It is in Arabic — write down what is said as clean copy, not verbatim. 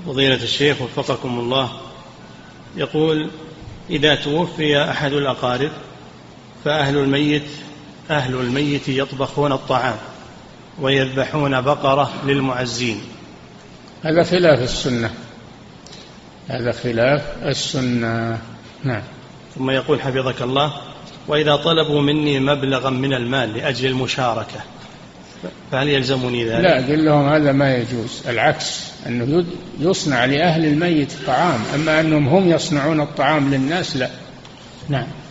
فضيلة الشيخ وفقكم الله، يقول: إذا توفي أحد الأقارب فأهل الميت يطبخون الطعام ويذبحون بقرة للمعزين. هذا خلاف السنة، هذا خلاف السنة. نعم. ثم يقول حفظك الله: وإذا طلبوا مني مبلغا من المال لأجل المشاركة فهل يلزمني ذلك؟ لا، قل لهم هذا ما يجوز، العكس، أنه يصنع لأهل الميت الطعام، أما أنهم هم يصنعون الطعام للناس لا. نعم.